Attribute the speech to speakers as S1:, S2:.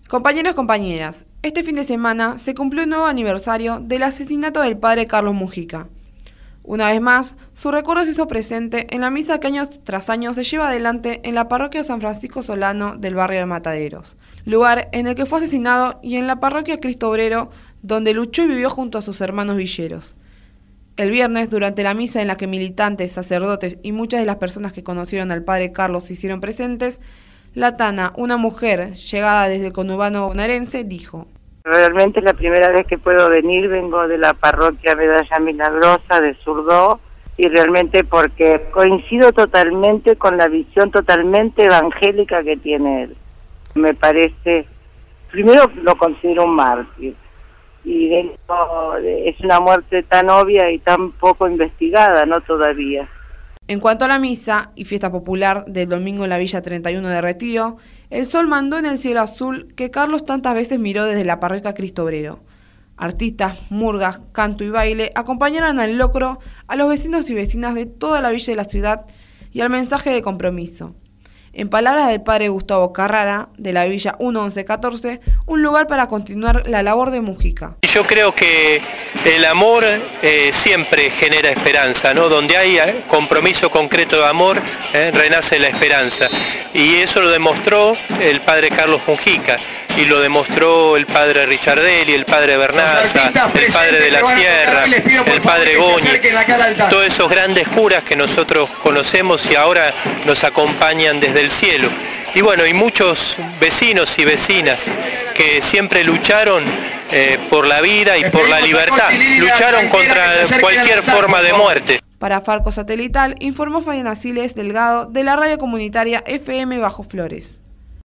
S1: Compañeros y compañeras, este fin de semana se cumplió un nuevo aniversario del asesinato del padre Carlos Mujica. Una vez más, su recuerdo se hizo presente en la misa que años tras años se lleva adelante en la parroquia San Francisco Solano del barrio de Mataderos, lugar en el que fue asesinado, y en la parroquia Cristo Obrero, donde luchó y vivió junto a sus hermanos villeros. El viernes, durante la misa en la que militantes, sacerdotes y muchas de las personas que conocieron al padre Carlos se hicieron presentes, la Tana, una mujer llegada desde el conurbano bonaerense, dijo:
S2: Realmente es la primera vez que puedo venir, vengo de la parroquia Medalla Milagrosa de Surdó, y realmente porque coincido totalmente con la visión totalmente evangélica que tiene él. Me parece, primero lo considero un mártir, y es una muerte tan obvia y tan poco investigada, ¿no? Todavía.
S1: En cuanto a la misa y fiesta popular del domingo en la Villa 31 de Retiro, el sol mandó en el cielo azul que Carlos tantas veces miró desde la parroquia Cristo Obrero. Artistas, murgas, canto y baile acompañaron al locro a los vecinos y vecinas de toda la villa de la ciudad y al mensaje de compromiso. En palabras del padre Gustavo Carrara, de la Villa 1114, un lugar para continuar la labor de Mujica.
S3: Yo creo que el amor siempre genera esperanza, ¿no? Donde hay compromiso concreto de amor, renace la esperanza. Y eso lo demostró el padre Carlos Mujica, y lo demostró el padre Richardelli, el padre Bernaza, el padre de la Sierra, el padre Goñi, todos esos grandes curas que nosotros conocemos y ahora nos acompañan desde el cielo. Y bueno, y muchos vecinos y vecinas que siempre lucharon por la vida y por la libertad, lucharon contra cualquier forma de muerte.
S1: Para Farco Satelital, informó Fabiana Siles Delgado de la radio comunitaria FM Bajo Flores.